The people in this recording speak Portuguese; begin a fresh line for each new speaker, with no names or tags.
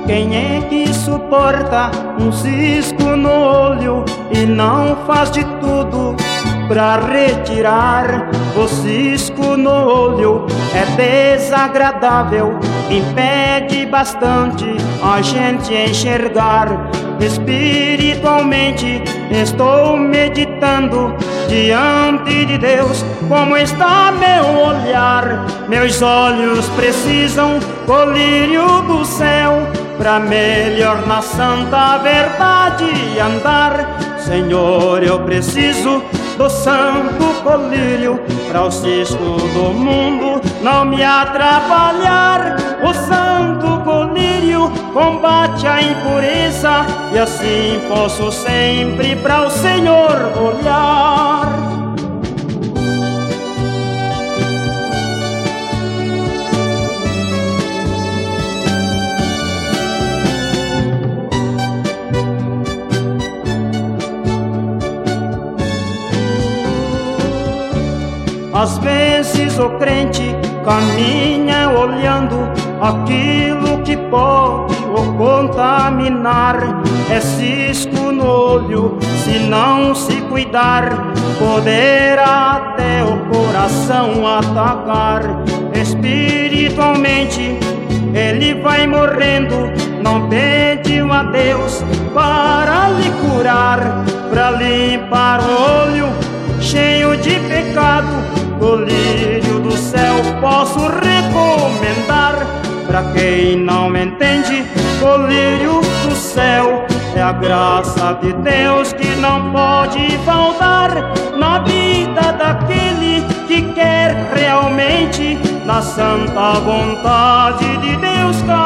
Quem é que suporta um cisco no olho e não faz de tudo pra retirar? O cisco no olho é desagradável, impede bastante a gente enxergar. Espiritualmente estou meditando diante de Deus, como está meu olhar. Meus olhos precisam colírio do céu pra melhor na santa verdade andar. Senhor, eu preciso do santo colírio pra o cisco do mundo não me atrapalhar. O santo colírio combate a impureza e assim posso sempre pra o Senhor olhar. Às vezes o crente caminha olhando aquilo que pode o contaminar. É cisco no olho, se não se cuidar, poderá até o coração atacar. Espiritualmente ele vai morrendo, não pediu a Deus para lhe curar, para limpar o olho cheio de pecado. Colírio do céu posso recomendar pra quem não entende. Colírio do céu é a graça de Deus que não pode faltar na vida daquele que quer realmente na santa vontade de Deus.